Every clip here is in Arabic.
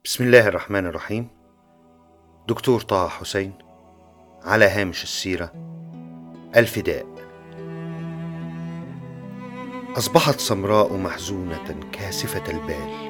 بسم الله الرحمن الرحيم. دكتور طه حسين، على هامش السيرة. الفداء. أصبحت سمراء محزونة كاسفة البال،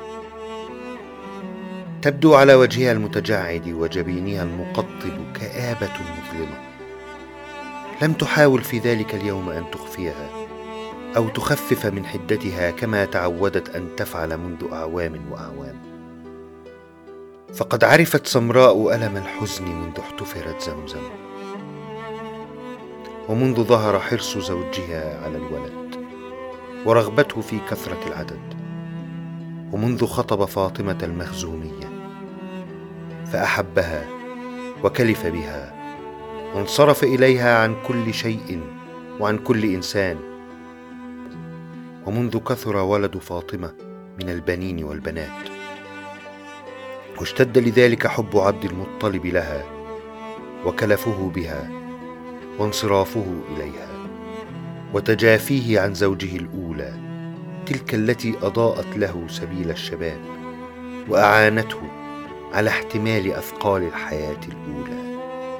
تبدو على وجهها المتجعد وجبينها المقطب كآبة مظلمة. لم تحاول في ذلك اليوم أن تخفيها أو تخفف من حدتها كما تعودت أن تفعل منذ أعوام وأعوام. فقد عرفت سمراء ألم الحزن منذ احتفرت زمزم، ومنذ ظهر حرص زوجها على الولد ورغبته في كثرة العدد، ومنذ خطب فاطمة المخزومية فأحبها وكلف بها وانصرف إليها عن كل شيء وعن كل إنسان، ومنذ كثر ولد فاطمة من البنين والبنات، واشتد لذلك حب عبد المطلب لها وكلفه بها وانصرافه إليها وتجافيه عن زوجه الأولى، تلك التي أضاءت له سبيل الشباب وأعانته على احتمال أثقال الحياة الأولى.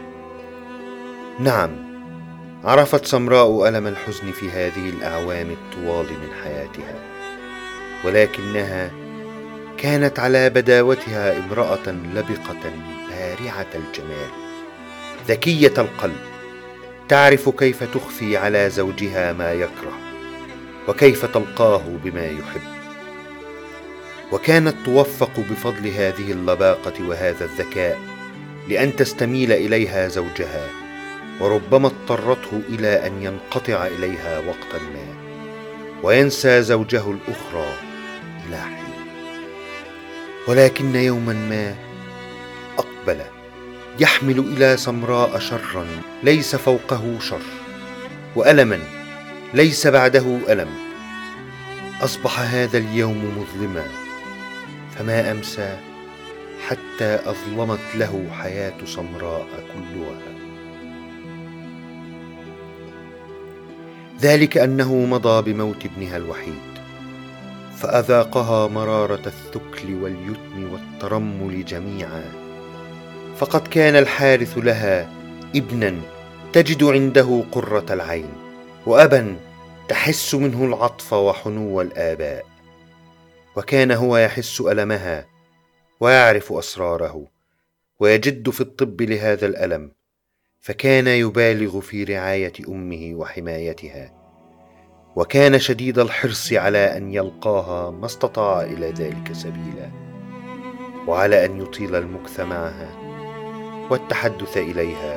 نعم، عرفت سمراء ألم الحزن في هذه الأعوام الطوال من حياتها، ولكنها كانت على بداوتها امرأة لبقة بارعة الجمال، ذكية القلب، تعرف كيف تخفي على زوجها ما يكره وكيف تلقاه بما يحب. وكانت توفق بفضل هذه اللباقة وهذا الذكاء لأن تستميل إليها زوجها، وربما اضطرته إلى أن ينقطع إليها وقتا ما وينسى زوجه الأخرى إلى حين. ولكن يوما ما أقبل يحمل إلى سمراء شرا ليس فوقه شر، وألما ليس بعده ألم. أصبح هذا اليوم مظلما، فما أمسى حتى أظلمت له حياة سمراء كلها. ذلك أنه مضى بموت ابنها الوحيد، فأذاقها مرارة الثكل واليتم والترمل جميعا. فقد كان الحارث لها ابنا تجد عنده قرة العين، وأبا تحس منه العطف وحنو الآباء، وكان هو يحس ألمها ويعرف أسراره ويجد في الطب لهذا الألم، فكان يبالغ في رعاية أمه وحمايتها، وكان شديد الحرص على أن يلقاها ما استطاع إلى ذلك سبيلا، وعلى أن يطيل المكث معها والتحدث إليها،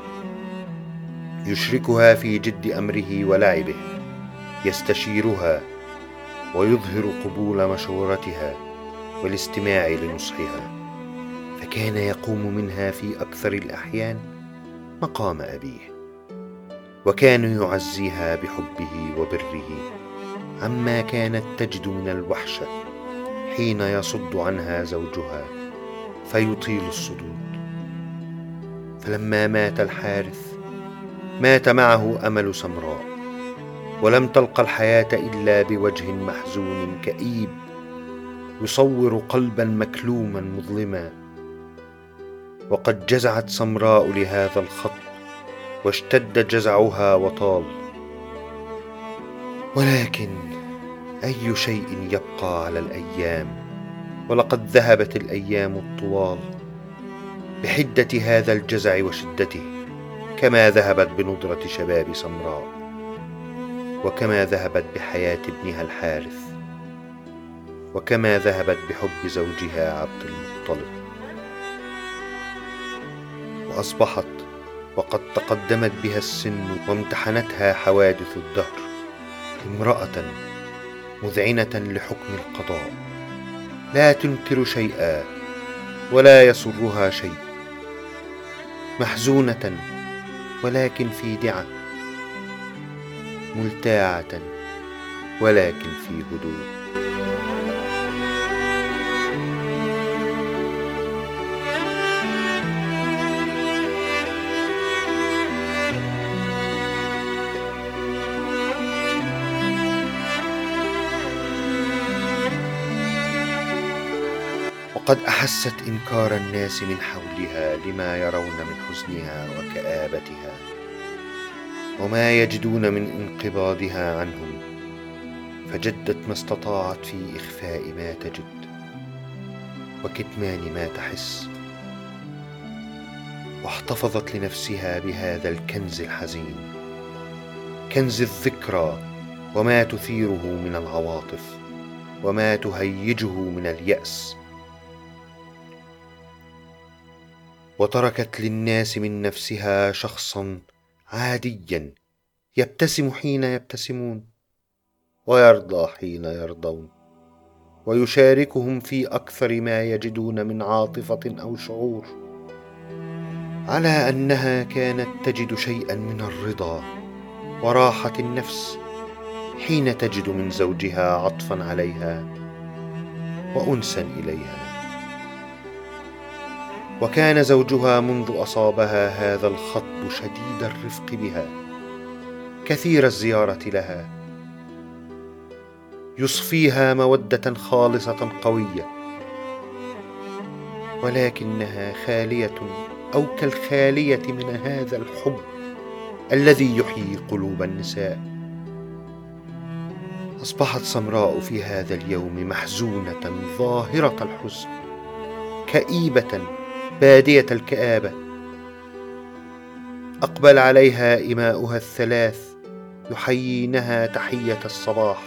يشركها في جد أمره ولعبه، يستشيرها ويظهر قبول مشورتها والاستماع لنصحها، فكان يقوم منها في أكثر الأحيان مقام أبيه، وكان يعزيها بحبه وبره عما كانت تجد من الوحشة حين يصد عنها زوجها فيطيل الصدود. فلما مات الحارث مات معه أمل سمراء، ولم تلقى الحياة إلا بوجه محزون كئيب يصور قلبا مكلوما مظلما. وقد جزعت سمراء لهذا الخط واشتد جزعها وطال، ولكن أي شيء يبقى على الأيام، ولقد ذهبت الأيام الطوال بحدة هذا الجزع وشدته، كما ذهبت بندرة شباب سمراء، وكما ذهبت بحياة ابنها الحارث، وكما ذهبت بحب زوجها عبد المطلب. وأصبحت وقد تقدمت بها السن وامتحنتها حوادث الدهر امرأة مذعنة لحكم القضاء، لا تنكر شيئا ولا يسرها شيء، محزونة ولكن في دعة، ملتاعة ولكن في هدوء. وقد أحست إنكار الناس من حولها لما يرون من حزنها وكآبتها وما يجدون من انقباضها عنهم، فجدت ما استطاعت في إخفاء ما تجد وكتمان ما تحس، واحتفظت لنفسها بهذا الكنز الحزين، كنز الذكرى وما تثيره من العواطف وما تهيجه من اليأس. وتركت للناس من نفسها شخصا عاديا يبتسم حين يبتسمون ويرضى حين يرضون، ويشاركهم في أكثر ما يجدون من عاطفة أو شعور، على أنها كانت تجد شيئا من الرضا وراحة النفس حين تجد من زوجها عطفا عليها وأنسا إليها. وكان زوجها منذ أصابها هذا الخطب شديد الرفق بها، كثير الزيارة لها، يصفيها مودة خالصة قوية، ولكنها خالية أو كالخالية من هذا الحب الذي يحيي قلوب النساء. أصبحت سمراء في هذا اليوم محزونة ظاهرة الحزن، كئيبة بادية الكآبة. أقبل عليها إماؤها الثلاث يحيينها تحية الصباح،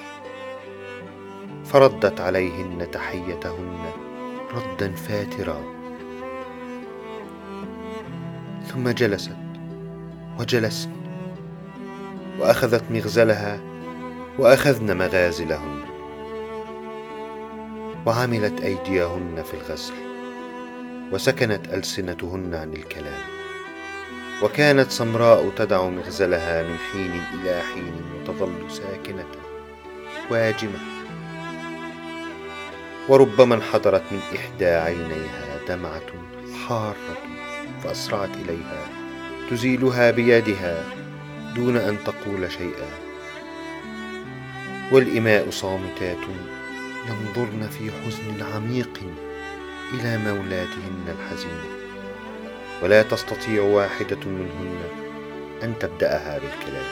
فردت عليهن تحيتهن ردا فاترا، ثم جلست وجلسن وأخذت مغزلها وأخذن مغازلهن، وعملت أيديهن في الغسل وسكنت ألسنتهن عن الكلام. وكانت سمراء تدع مغزلها من حين إلى حين وتظل ساكنة واجمة، وربما انحدرت من إحدى عينيها دمعة حارة فأسرعت إليها تزيلها بيدها دون أن تقول شيئا. والإماء صامتات ينظرن في حزن عميق إلى مولاتهن الحزينة، ولا تستطيع واحدة منهن أن تبدأها بالكلام.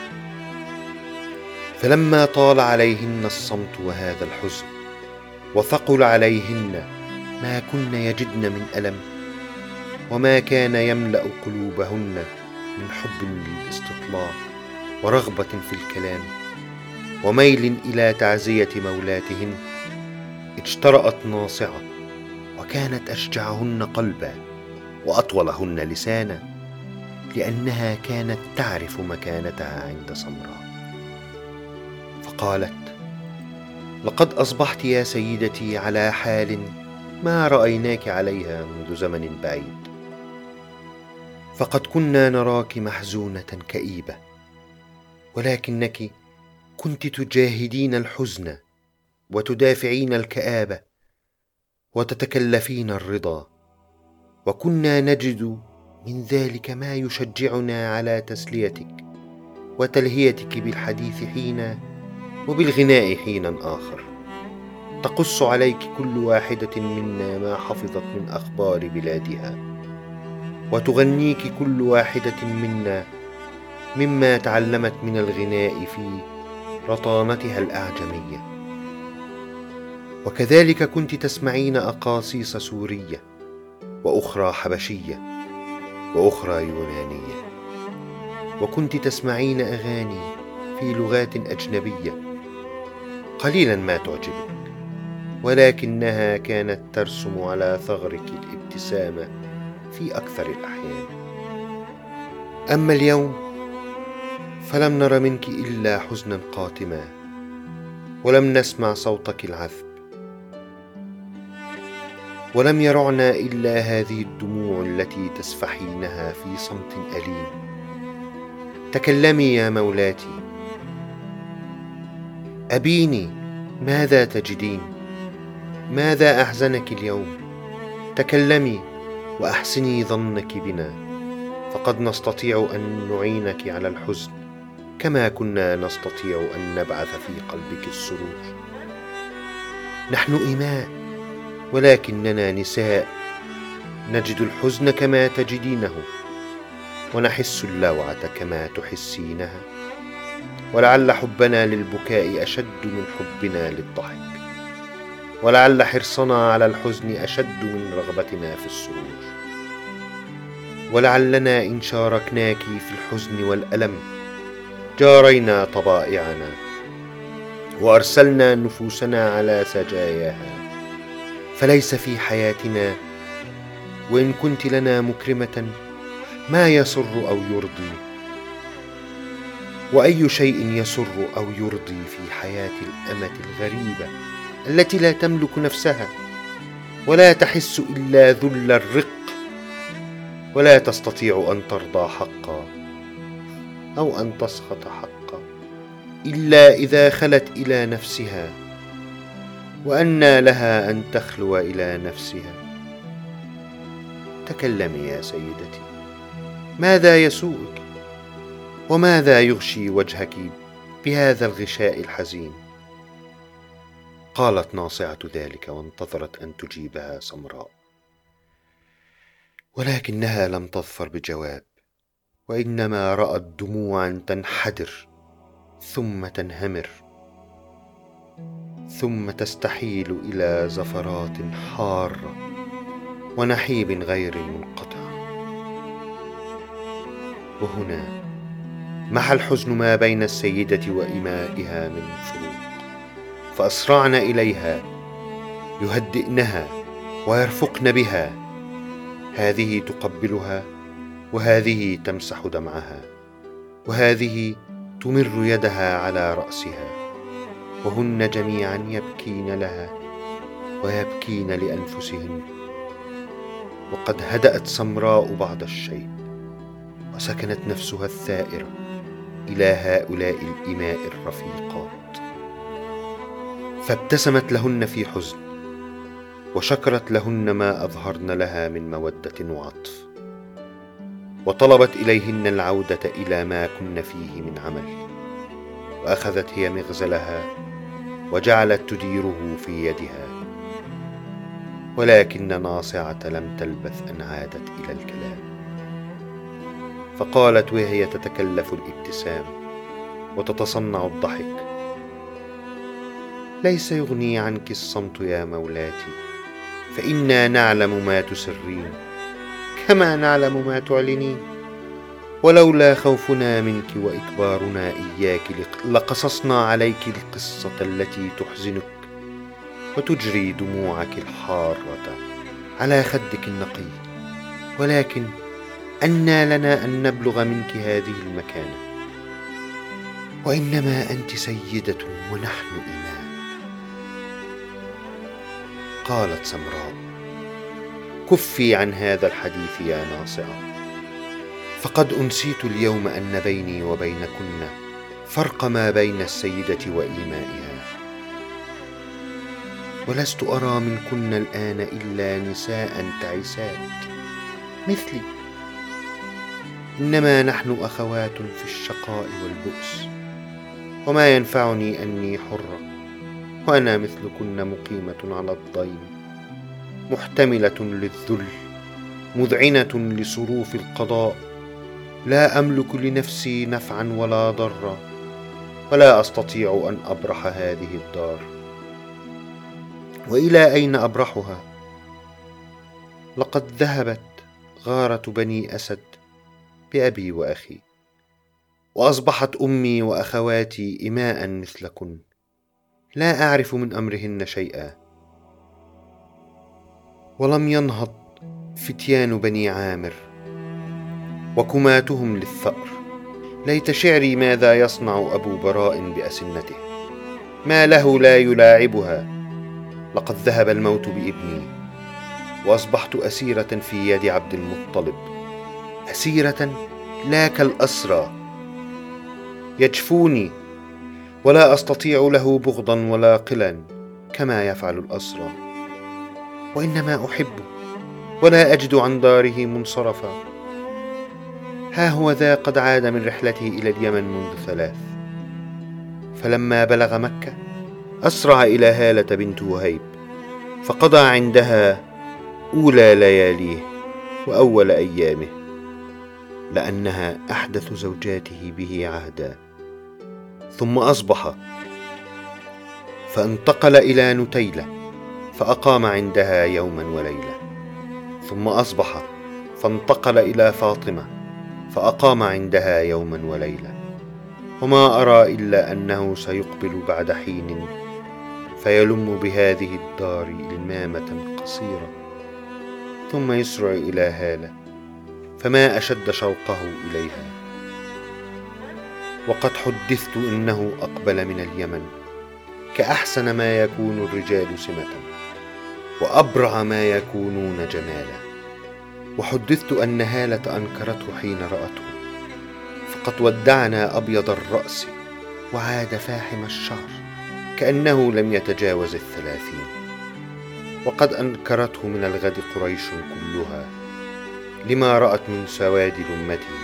فلما طال عليهن الصمت وهذا الحزن وثقل عليهن ما كن يجدن من ألم وما كان يملأ قلوبهن من حب للاستطلاع ورغبة في الكلام وميل إلى تعزية مولاتهن، اجترأت ناصعة وكانت أشجعهن قلبا وأطولهن لسانا، لأنها كانت تعرف مكانتها عند سمراء، فقالت: لقد أصبحت يا سيدتي على حال ما رأيناك عليها منذ زمن بعيد، فقد كنا نراك محزونة كئيبة، ولكنك كنت تجاهدين الحزن وتدافعين الكآبة وتتكلفين الرضا، وكنا نجد من ذلك ما يشجعنا على تسليتك وتلهيتك بالحديث حينا وبالغناء حينا آخر. تقص عليك كل واحدة منا ما حفظت من أخبار بلادها، وتغنيك كل واحدة منا مما تعلمت من الغناء في رطانتها الأعجمية. وكذلك كنت تسمعين أقاصيص سورية وأخرى حبشية وأخرى يونانية، وكنت تسمعين أغاني في لغات أجنبية قليلا ما تعجبك، ولكنها كانت ترسم على ثغرك الابتسامة في أكثر الأحيان. أما اليوم فلم نر منك إلا حزنا قاتما، ولم نسمع صوتك العذب، ولم يرعنا إلا هذه الدموع التي تسفحينها في صمت أليم. تكلمي يا مولاتي، أبيني، ماذا تجدين؟ ماذا أحزنك اليوم؟ تكلمي وأحسني ظنك بنا، فقد نستطيع أن نعينك على الحزن كما كنا نستطيع أن نبعث في قلبك السرور. نحن إماء ولكننا نساء نجد الحزن كما تجدينه، ونحس اللوعة كما تحسينها، ولعل حبنا للبكاء أشد من حبنا للضحك، ولعل حرصنا على الحزن أشد من رغبتنا في السرور، ولعلنا إن شاركناك في الحزن والألم جارينا طبائعنا وأرسلنا نفوسنا على سجاياها، فليس في حياتنا وإن كنت لنا مكرمة ما يسر أو يرضي، وأي شيء يسر أو يرضي في حياة الأمة الغريبة التي لا تملك نفسها ولا تحس إلا ذل الرق، ولا تستطيع أن ترضى حقا أو أن تسخط حقا إلا إذا خلت إلى نفسها، وأنى لها أن تخلو إلى نفسها. تكلمي يا سيدتي، ماذا يسوءك وماذا يغشي وجهك بهذا الغشاء الحزين؟ قالت ناصعة ذلك وانتظرت أن تجيبها سمراء، ولكنها لم تظفر بجواب، وإنما رأت دموعا تنحدر ثم تنهمر ثم تستحيل إلى زفرات حارة ونحيب غير منقطع. وهنا محى الحزن ما بين السيدة وإمائها من فروق، فأسرعن إليها يهدئنها ويرفقن بها، هذه تقبلها وهذه تمسح دمعها وهذه تمر يدها على رأسها، وهن جميعا يبكين لها ويبكين لأنفسهن. وقد هدأت سمراء بعض الشيء وسكنت نفسها الثائرة إلى هؤلاء الإماء الرفيقات، فابتسمت لهن في حزن وشكرت لهن ما أظهرن لها من مودة وعطف، وطلبت إليهن العودة إلى ما كن فيه من عمل، وأخذت هي مغزلها وجعلت تديره في يدها. ولكن ناصعة لم تلبث أن عادت إلى الكلام، فقالت وهي تتكلف الابتسام وتتصنع الضحك: ليس يغني عنك الصمت يا مولاتي، فإنا نعلم ما تسرين كما نعلم ما تعلنين، ولولا خوفنا منك وإكبارنا إياك لقصصنا عليك القصة التي تحزنك وتجري دموعك الحارة على خدك النقي، ولكن أنى لنا أن نبلغ منك هذه المكانة، وإنما أنت سيدة ونحن إماء. قالت سمراء: كفي عن هذا الحديث يا ناصعة، فقد أنسيت اليوم أن بيني وبينكن فرق ما بين السيدة وإيمائها، ولست أرى منكن الآن إلا نساء تعسات مثلي، إنما نحن أخوات في الشقاء والبؤس، وما ينفعني أني حرة وأنا مثلكن مقيمة على الضيم، محتملة للذل، مذعنة لصروف القضاء، لا أملك لنفسي نفعا ولا ضرا، ولا أستطيع أن أبرح هذه الدار. وإلى أين أبرحها؟ لقد ذهبت غارة بني أسد بأبي وأخي، وأصبحت أمي وأخواتي إماء مثلكن، لا أعرف من أمرهن شيئا. ولم ينهض فتيان بني عامر وكماتهم للثأر، ليت شعري ماذا يصنع أبو براء بأسنته، ما له لا يلاعبها. لقد ذهب الموت بابني، وأصبحت أسيرة في يد عبد المطلب، أسيرة لا كالأسرى، يجفوني ولا أستطيع له بغضا ولا قلا كما يفعل الأسرى، وإنما أحبه ولا أجد عن داره منصرفا. ها هو ذا قد عاد من رحلته إلى اليمن منذ 3، فلما بلغ مكة أسرع إلى هالة بنت وهيب، فقضى عندها أولى لياليه وأول أيامه، لأنها أحدث زوجاته به عهدا. ثم أصبح فانتقل إلى نتيلة فأقام عندها يوما وليلة. ثم أصبح فانتقل إلى فاطمة فأقام عندها يوما وليلة. وما أرى إلا أنه سيقبل بعد حين فيلم بهذه الدار إلمامة قصيرة، ثم يسرع إلى هالة، فما أشد شوقه إليها. وقد حدثت إنه أقبل من اليمن كأحسن ما يكون الرجال سمة وأبرع ما يكونون جمالا. وحدثت أن هالة أنكرته حين رأته، فقد ودعنا أبيض الرأس وعاد فاحم الشعر كأنه لم يتجاوز 30. وقد أنكرته من الغد قريش كلها لما رأت من سواد لمته،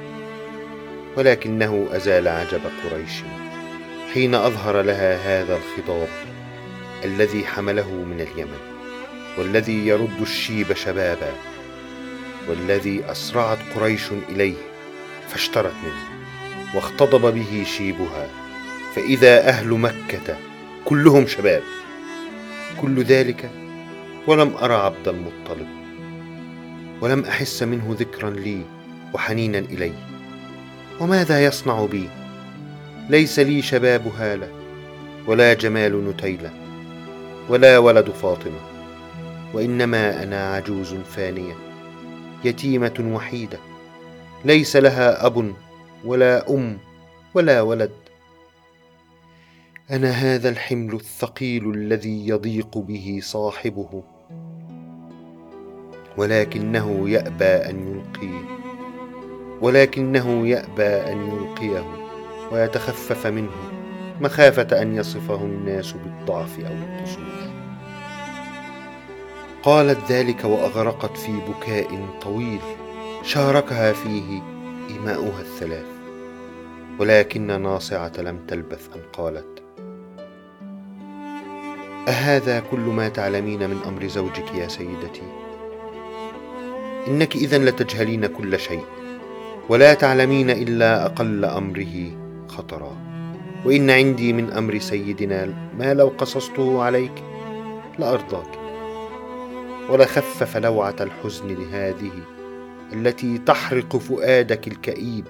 ولكنه أزال عجب قريش حين أظهر لها هذا الخضاب الذي حمله من اليمن، والذي يرد الشيب شبابا، والذي أسرعت قريش إليه فاشترت منه واختضب به شيبها، فإذا أهل مكة كلهم شباب. كل ذلك ولم أرى عبد المطلب، ولم أحس منه ذكرا لي وحنينا إلي. وماذا يصنع بي؟ ليس لي شباب هالة، ولا جمال نتيلة، ولا ولد فاطمة، وإنما أنا عجوز فانية يتيمة وحيدة ليس لها أب ولا أم ولا ولد. أنا هذا الحمل الثقيل الذي يضيق به صاحبه، ولكنه يأبى أن يلقيه ويتخفف منه مخافة أن يصفه الناس بالضعف أو القصور. قالت ذلك وأغرقت في بكاء طويل شاركها فيه إيماؤها الثلاث. ولكن ناصعة لم تلبث أن قالت: أهذا كل ما تعلمين من أمر زوجك يا سيدتي؟ إنك إذن لتجهلين كل شيء، ولا تعلمين إلا أقل أمره خطرا. وإن عندي من أمر سيدنا ما لو قصصته عليك لأرضاك، ولخفف لوعة الحزن لهذه التي تحرق فؤادك الكئيب.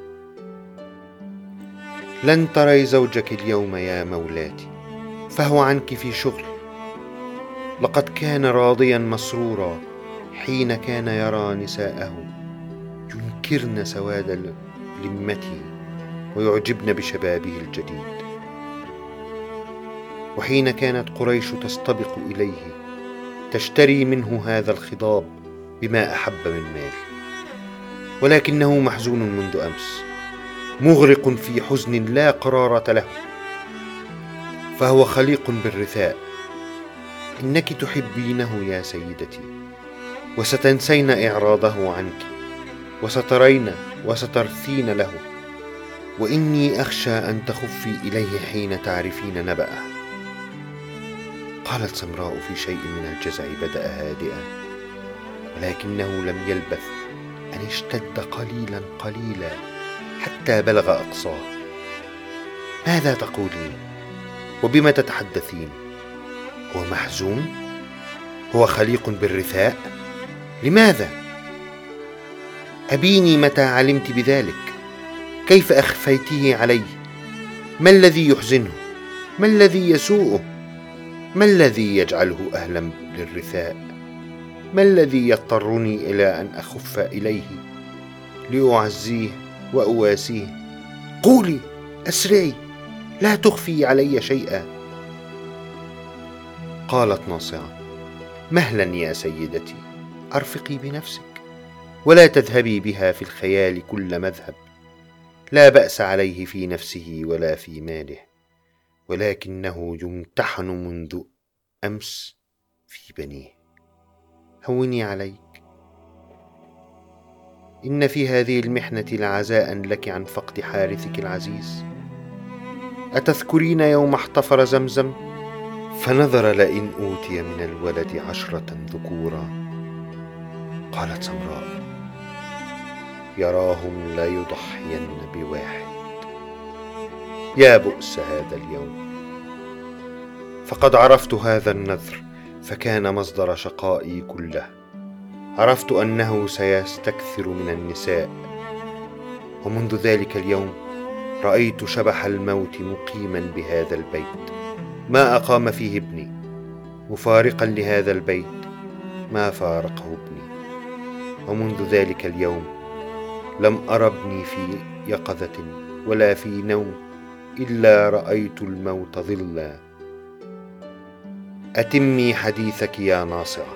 لن تري زوجك اليوم يا مولاتي، فهو عنك في شغل. لقد كان راضيا مسرورا حين كان يرى نساءه ينكرن سواد لمته ويعجبن بشبابه الجديد، وحين كانت قريش تستبق إليه تشتري منه هذا الخضاب بما أحب من مال. ولكنه محزون منذ أمس، مغرق في حزن لا قرارة له، فهو خليق بالرثاء. إنك تحبينه يا سيدتي، وستنسين إعراضه عنك، وسترين وسترثين له، وإني أخشى أن تخفي إليه حين تعرفين نبأه. قالت سمراء في شيء من الجزع بدأ هادئا، ولكنه لم يلبث أن اشتد قليلا قليلا حتى بلغ أقصاه. ماذا تقولين؟ وبما تتحدثين؟ هو محزون؟ هو خليق بالرثاء؟ لماذا؟ أبيني متى علمت بذلك؟ كيف أخفيته علي؟ ما الذي يحزنه؟ ما الذي يسوءه؟ ما الذي يجعله أهلا للرثاء؟ ما الذي يضطرني إلى أن أخف إليه لأعزيه وأواسيه؟ قولي، أسرعي، لا تخفي علي شيئا. قالت ناصعة: مهلا يا سيدتي، أرفقي بنفسك، ولا تذهبي بها في الخيال كل مذهب. لا بأس عليه في نفسه ولا في ماله، ولكنه يمتحن منذ أمس في بنيه. هوني عليك، إن في هذه المحنة لعزاء لك عن فقد حارثك العزيز. أتذكرين يوم احتفر زمزم فنظر لئن أوتي من الولد 10 ذكورا. قالت سمراء: يراهم لا يضحين بواحد. يا بؤس هذا اليوم، فقد عرفت هذا النذر فكان مصدر شقائي كله. عرفت أنه سيستكثر من النساء، ومنذ ذلك اليوم رأيت شبح الموت مقيما بهذا البيت ما أقام فيه ابني، مفارقا لهذا البيت ما فارقه ابني. ومنذ ذلك اليوم لم أر ابني في يقظة ولا في نوم، إلا رأيت الموت ظلا. أتمي حديثك يا ناصعة.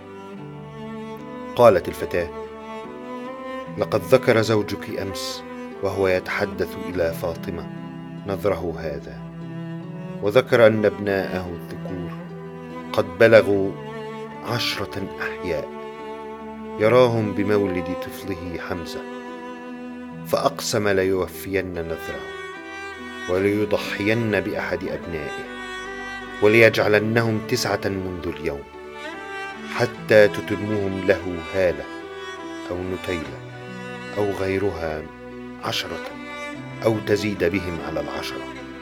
قالت الفتاة: لقد ذكر زوجك أمس وهو يتحدث إلى فاطمة نذره هذا، وذكر أن ابناءه الذكور قد بلغوا 10 أحياء، يراهم بمولد طفله حمزة، فأقسم ليوفين نذره وليضحين بأحد أبنائه، وليجعلنهم 9 منذ اليوم، حتى تتمهم له هالة أو نتيلة أو غيرها 10، أو تزيد بهم على 10.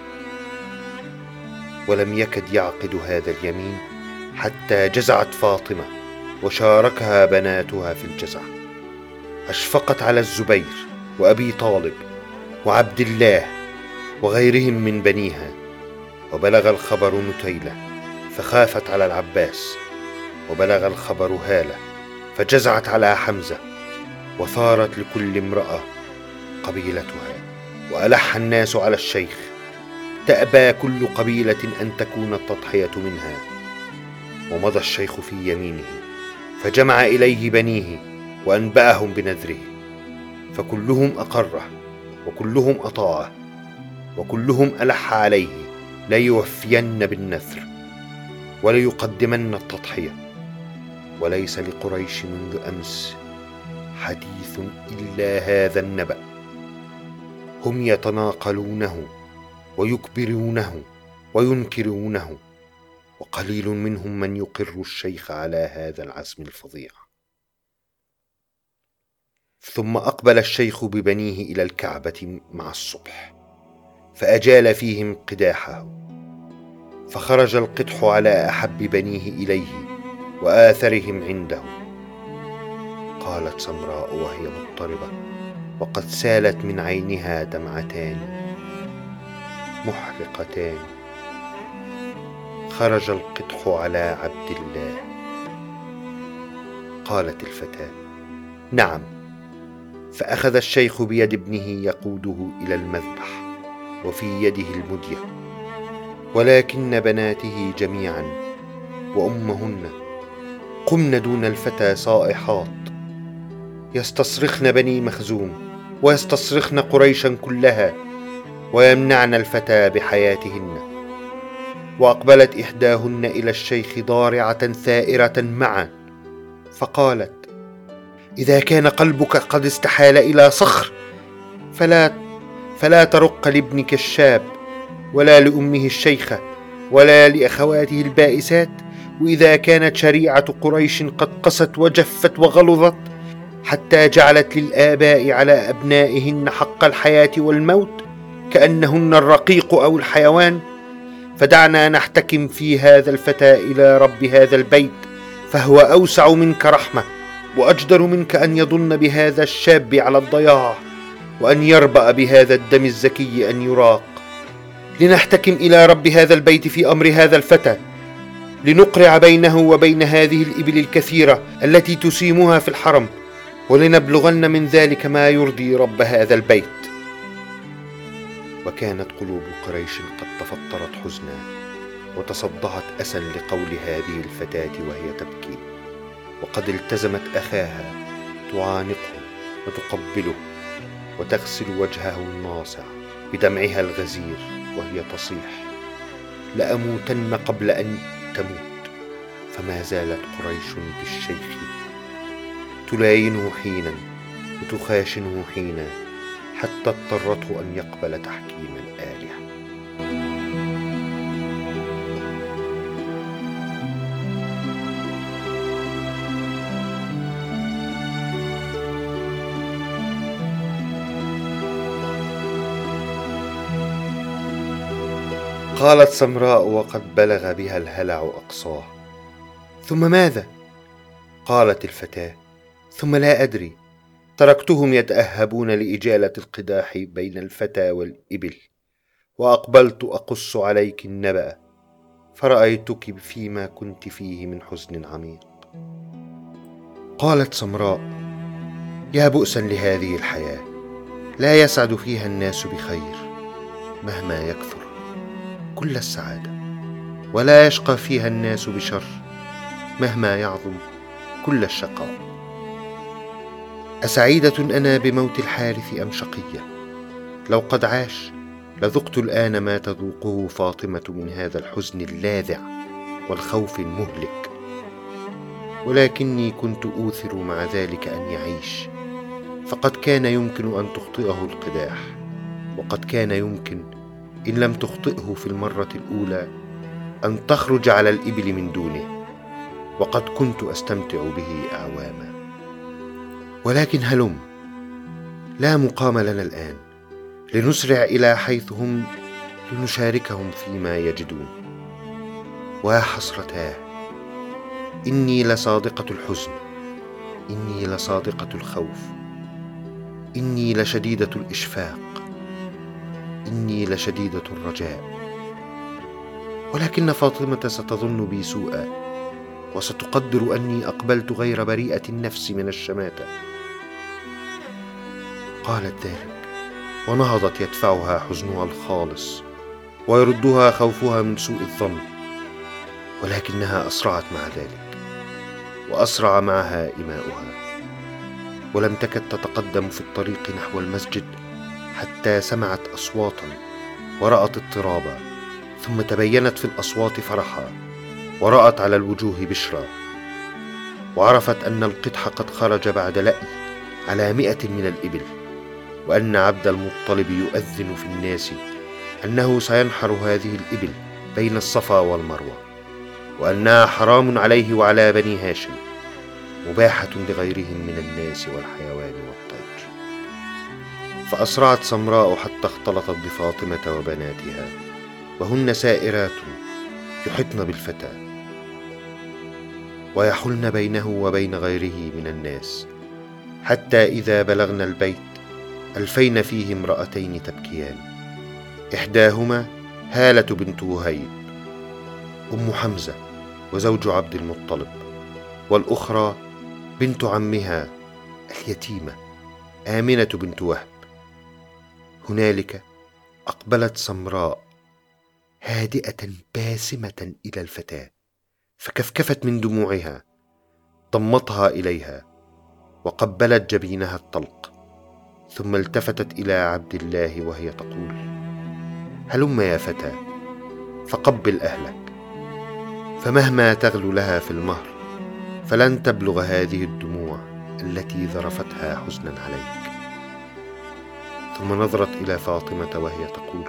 ولم يكد يعقد هذا اليمين حتى جزعت فاطمة وشاركها بناتها في الجزع. أشفقت على الزبير وأبي طالب وعبد الله وغيرهم من بنيها، وبلغ الخبر نتيلة فخافت على العباس، وبلغ الخبر هالة فجزعت على حمزة، وثارت لكل امرأة قبيلتها، وألح الناس على الشيخ، تأبى كل قبيلة أن تكون التضحية منها. ومضى الشيخ في يمينه فجمع إليه بنيه وأنبأهم بنذره، فكلهم أقره وكلهم أطاعه وكلهم ألح عليه ليوفين بالنذر وليقدمن التضحية. وليس لقريش منذ أمس حديث إلا هذا النبأ، هم يتناقلونه ويكبرونه وينكرونه، وقليل منهم من يقر الشيخ على هذا العزم الفظيع. ثم أقبل الشيخ ببنيه إلى الكعبة مع الصبح، فأجال فيهم قداحه، فخرج القدح على أحب بنيه إليه وآثرهم عنده. قالت سمراء وهي مضطربة وقد سالت من عينها دمعتان محرقتان: خرج القدح على عبد الله. قالت الفتاة: نعم. فأخذ الشيخ بيد ابنه يقوده إلى المذبح وفي يده المدية، ولكن بناته جميعا وأمهن قمن دون الفتى صائحات، يستصرخن بني مخزوم ويستصرخن قريشا كلها ويمنعن الفتى بحياتهن. وأقبلت إحداهن إلى الشيخ ضارعة ثائرة معا، فقالت: إذا كان قلبك قد استحال إلى صخر فلا ترق لابنك الشاب ولا لأمه الشيخة ولا لأخواته البائسات. وإذا كانت شريعة قريش قد قست وجفت وغلظت حتى جعلت للآباء على أبنائهن حق الحياة والموت كأنهن الرقيق أو الحيوان، فدعنا نحتكم في هذا الفتى إلى رب هذا البيت، فهو أوسع منك رحمة وأجدر منك أن يضن بهذا الشاب على الضياع، وأن يربأ بهذا الدم الزكي أن يراق. لنحتكم إلى رب هذا البيت في أمر هذا الفتى، لنقرع بينه وبين هذه الإبل الكثيرة التي تسيمها في الحرم، ولنبلغن من ذلك ما يرضي رب هذا البيت. وكانت قلوب قريش قد تفطرت حزنا وتصدعت أسا لقول هذه الفتاة وهي تبكي، وقد التزمت أخاها تعانقه وتقبله وتغسل وجهه الناصع بدمعها الغزير وهي تصيح: لأموتن قبل أن تموت. فما زالت قريش بالشيخ تلاينه حينا وتخاشنه حينا، حتى اضطرته أن يقبل تحكيم الآلهة. قالت سمراء وقد بلغ بها الهلع أقصاه: ثم ماذا؟ قالت الفتاة: ثم لا أدري، تركتهم يتأهبون لإجالة القداح بين الفتى والإبل، وأقبلت أقص عليك النبأ، فرأيتك فيما كنت فيه من حزن عميق. قالت سمراء: يا بؤسا لهذه الحياة، لا يسعد فيها الناس بخير مهما يكثر كل السعادة، ولا يشقى فيها الناس بشر مهما يعظم كل الشقاء. أسعيدة أنا بموت الحارث أم شقية؟ لو قد عاش لذقت الآن ما تذوقه فاطمة من هذا الحزن اللاذع والخوف المهلك، ولكني كنت أوثر مع ذلك أن يعيش، فقد كان يمكن أن تخطئه القداح، وقد كان يمكن إن لم تخطئه في المرة الأولى أن تخرج على الإبل من دونه، وقد كنت أستمتع به أعواما. ولكن هلم، لا مقام لنا الآن، لنسرع إلى حيث هم لنشاركهم فيما يجدون. وحسرتاه، إني لصادقة الحزن، إني لصادقة الخوف، إني لشديدة الإشفاق، إني لشديدة الرجاء. ولكن فاطمة ستظن بي سوءا، وستقدر أني أقبلت غير بريئة النفس من الشماتة. قالت ذلك ونهضت يدفعها حزنها الخالص ويردها خوفها من سوء الظن، ولكنها أسرعت مع ذلك، وأسرع معها إماؤها، ولم تكد تتقدم في الطريق نحو المسجد حتى سمعت أصواتا ورأت اضطرابا، ثم تبينت في الأصوات فرحا، ورأت على الوجوه بشرا، وعرفت أن القدح قد خرج بعد لأي على 100 من الإبل، وأن عبد المطلب يؤذن في الناس أنه سينحر هذه الإبل بين الصفا والمروة، وأنها حرام عليه وعلى بني هاشم، مباحة لغيرهم من الناس والحيوان والطير. فأسرعت سمراء حتى اختلطت بفاطمة وبناتها، وهن سائرات يحطن بالفتى ويحلن بينه وبين غيره من الناس، حتى إذا بلغن البيت ألفين فيه امرأتين تبكيان، إحداهما هالة بنت وهيب أم حمزة وزوج عبد المطلب، والأخرى بنت عمها اليتيمة آمنة بنت وهب. هنالك أقبلت سمراء هادئة باسمة إلى الفتاة، فكفكفت من دموعها، ضمتها إليها وقبلت جبينها الطلق، ثم التفتت إلى عبد الله وهي تقول: هلم يا فتى فقبل أهلك، فمهما تغلو لها في المهر فلن تبلغ هذه الدموع التي ذرفتها حزنا عليك. ثم نظرت إلى فاطمة وهي تقول: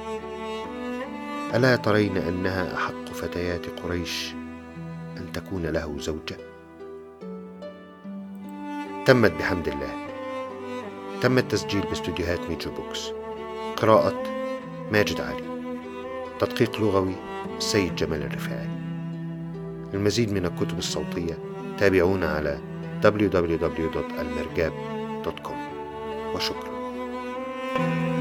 ألا ترين أنها أحق فتيات قريش أن تكون له زوجة؟ تمت بحمد الله. تم التسجيل باستوديوهات ميجو بوكس. قراءة ماجد علي. تدقيق لغوي السيد جمال الرفاعي. للمزيد من الكتب الصوتية تابعونا على www.almirgab.com. وشكرا.